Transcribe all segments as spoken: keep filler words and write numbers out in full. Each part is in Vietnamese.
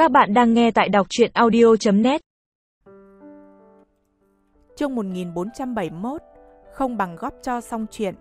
Các bạn đang nghe tại đọc truyện audio chấm net. Chương một nghìn bốn trăm bảy mươi mốt, không bằng góp cho xong chuyện.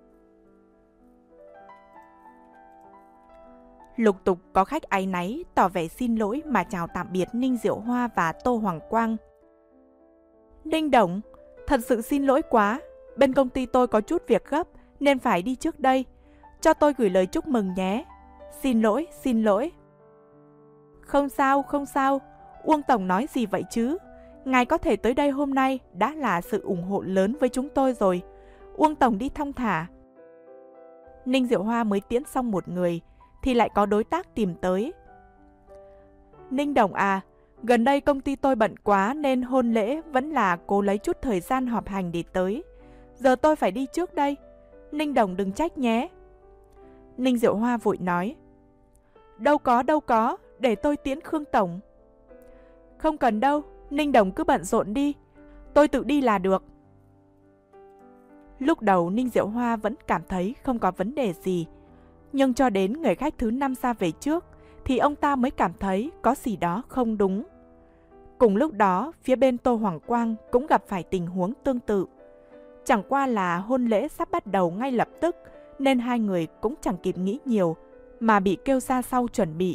Lục tục có khách áy náy tỏ vẻ xin lỗi mà chào tạm biệt Ninh Diệu Hoa và Tô Hoàng Quang. Ninh Đồng, thật sự xin lỗi quá, bên công ty tôi có chút việc gấp nên phải đi trước đây. Cho tôi gửi lời chúc mừng nhé. Xin lỗi, xin lỗi. Không sao, không sao, Uông Tổng nói gì vậy chứ? Ngài có thể tới đây hôm nay đã là sự ủng hộ lớn với chúng tôi rồi. Uông Tổng đi thong thả. Ninh Diệu Hoa mới tiễn xong một người, thì lại có đối tác tìm tới. Ninh Đồng à, gần đây công ty tôi bận quá nên hôn lễ vẫn là cố lấy chút thời gian họp hành để tới. Giờ tôi phải đi trước đây. Ninh Đồng đừng trách nhé. Ninh Diệu Hoa vội nói. Đâu có, đâu có, để tôi tiễn Khương Tổng. Không cần đâu, Ninh Đồng cứ bận rộn đi, tôi tự đi là được. Lúc đầu Ninh Diệu Hoa vẫn cảm thấy không có vấn đề gì, nhưng cho đến người khách thứ năm ra về trước thì ông ta mới cảm thấy có gì đó không đúng. Cùng lúc đó, phía bên Tô Hoàng Quang cũng gặp phải tình huống tương tự. Chẳng qua là hôn lễ sắp bắt đầu ngay lập tức nên hai người cũng chẳng kịp nghĩ nhiều mà bị kêu ra sau chuẩn bị.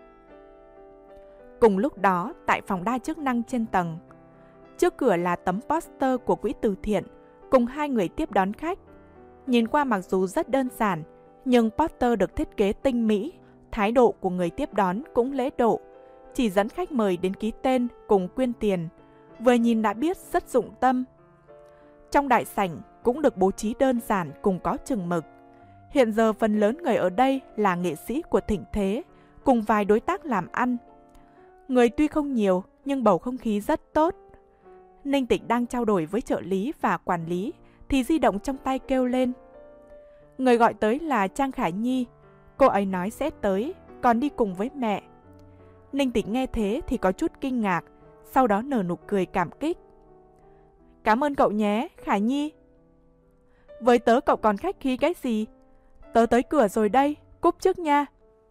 Cùng lúc đó, tại phòng đa chức năng trên tầng, trước cửa là tấm poster của quỹ từ thiện cùng hai người tiếp đón khách. Nhìn qua mặc dù rất đơn giản, nhưng poster được thiết kế tinh mỹ, thái độ của người tiếp đón cũng lễ độ, chỉ dẫn khách mời đến ký tên cùng quyên tiền, vừa nhìn đã biết rất dụng tâm. Trong đại sảnh cũng được bố trí đơn giản cùng có chừng mực. Hiện giờ phần lớn người ở đây là nghệ sĩ của thịnh thế, cùng vài đối tác làm ăn. Người tuy không nhiều nhưng bầu không khí rất tốt. Ninh Tịch đang trao đổi với trợ lý và quản lý thì di động trong tay kêu lên. Người gọi tới là Trang Khải Nhi. Cô ấy nói sẽ tới, còn đi cùng với mẹ. Ninh Tịch nghe thế thì có chút kinh ngạc, sau đó nở nụ cười cảm kích. Cảm ơn cậu nhé, Khải Nhi. Với tớ cậu còn khách khí cái gì? Tớ tới cửa rồi đây, cúp trước nha.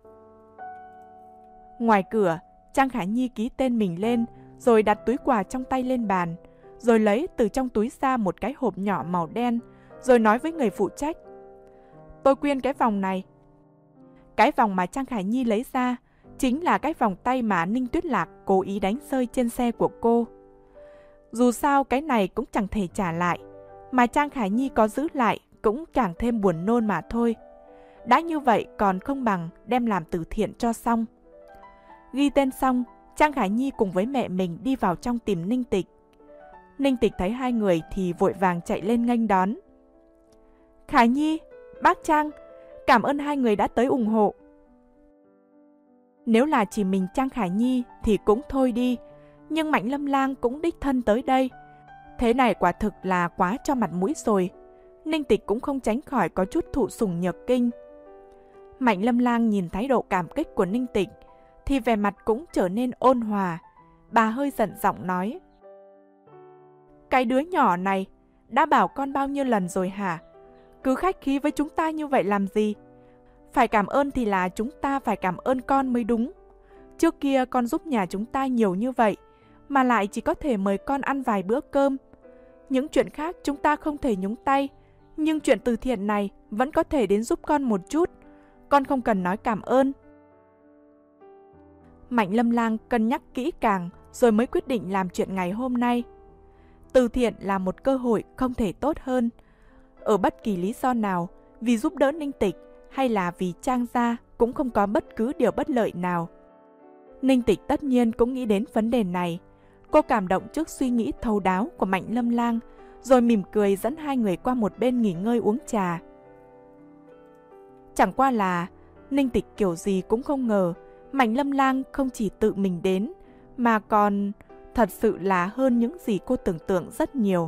Ngoài cửa, Trang Khải Nhi ký tên mình lên, rồi đặt túi quà trong tay lên bàn, rồi lấy từ trong túi ra một cái hộp nhỏ màu đen, rồi nói với người phụ trách. Tôi quyên cái vòng này. Cái vòng mà Trang Khải Nhi lấy ra chính là cái vòng tay mà Ninh Tuyết Lạc cố ý đánh rơi trên xe của cô. Dù sao cái này cũng chẳng thể trả lại, mà Trang Khải Nhi có giữ lại cũng càng thêm buồn nôn mà thôi. Đã như vậy còn không bằng đem làm từ thiện cho xong. Ghi tên xong, Trang Khải Nhi cùng với mẹ mình đi vào trong tìm Ninh Tịch. Ninh Tịch thấy hai người thì vội vàng chạy lên nghênh đón. Khải Nhi, bác Trang, cảm ơn hai người đã tới ủng hộ. Nếu là chỉ mình Trang Khải Nhi thì cũng thôi đi, nhưng Mạnh Lâm Lang cũng đích thân tới đây. Thế này quả thực là quá cho mặt mũi rồi. Ninh Tịch cũng không tránh khỏi có chút thụ sủng nhược kinh. Mạnh Lâm Lang nhìn thái độ cảm kích của Ninh Tịch thì vẻ mặt cũng trở nên ôn hòa. Bà hơi giận giọng nói. Cái đứa nhỏ này, đã bảo con bao nhiêu lần rồi hả? Cứ khách khí với chúng ta như vậy làm gì? Phải cảm ơn thì là chúng ta phải cảm ơn con mới đúng. Trước kia con giúp nhà chúng ta nhiều như vậy, mà lại chỉ có thể mời con ăn vài bữa cơm. Những chuyện khác chúng ta không thể nhúng tay, nhưng chuyện từ thiện này vẫn có thể đến giúp con một chút. Con không cần nói cảm ơn. Mạnh Lâm Lang cân nhắc kỹ càng rồi mới quyết định làm chuyện ngày hôm nay. Từ thiện là một cơ hội không thể tốt hơn. Ở bất kỳ lý do nào, vì giúp đỡ Ninh Tịch hay là vì Trang gia cũng không có bất cứ điều bất lợi nào. Ninh Tịch tất nhiên cũng nghĩ đến vấn đề này. Cô cảm động trước suy nghĩ thấu đáo của Mạnh Lâm Lang, rồi mỉm cười dẫn hai người qua một bên nghỉ ngơi uống trà. Chẳng qua là Ninh Tịch kiểu gì cũng không ngờ Mạnh Lâm Lang không chỉ tự mình đến, mà còn thật sự là hơn những gì cô tưởng tượng rất nhiều.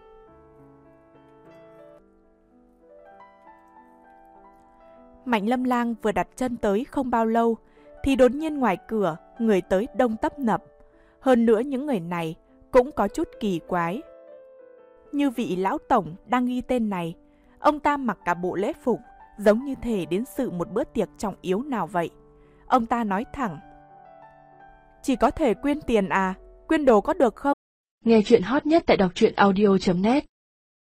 Mạnh Lâm Lang vừa đặt chân tới không bao lâu, thì đột nhiên ngoài cửa người tới đông tấp nập. Hơn nữa những người này cũng có chút kỳ quái. Như vị lão tổng đang ghi tên này, ông ta mặc cả bộ lễ phục, giống như thể đến dự một bữa tiệc trọng yếu nào vậy. Ông ta nói thẳng. Chỉ có thể quyên tiền à? Quyên đồ có được không? Nghe chuyện hot nhất tại đọc truyện audio chấm net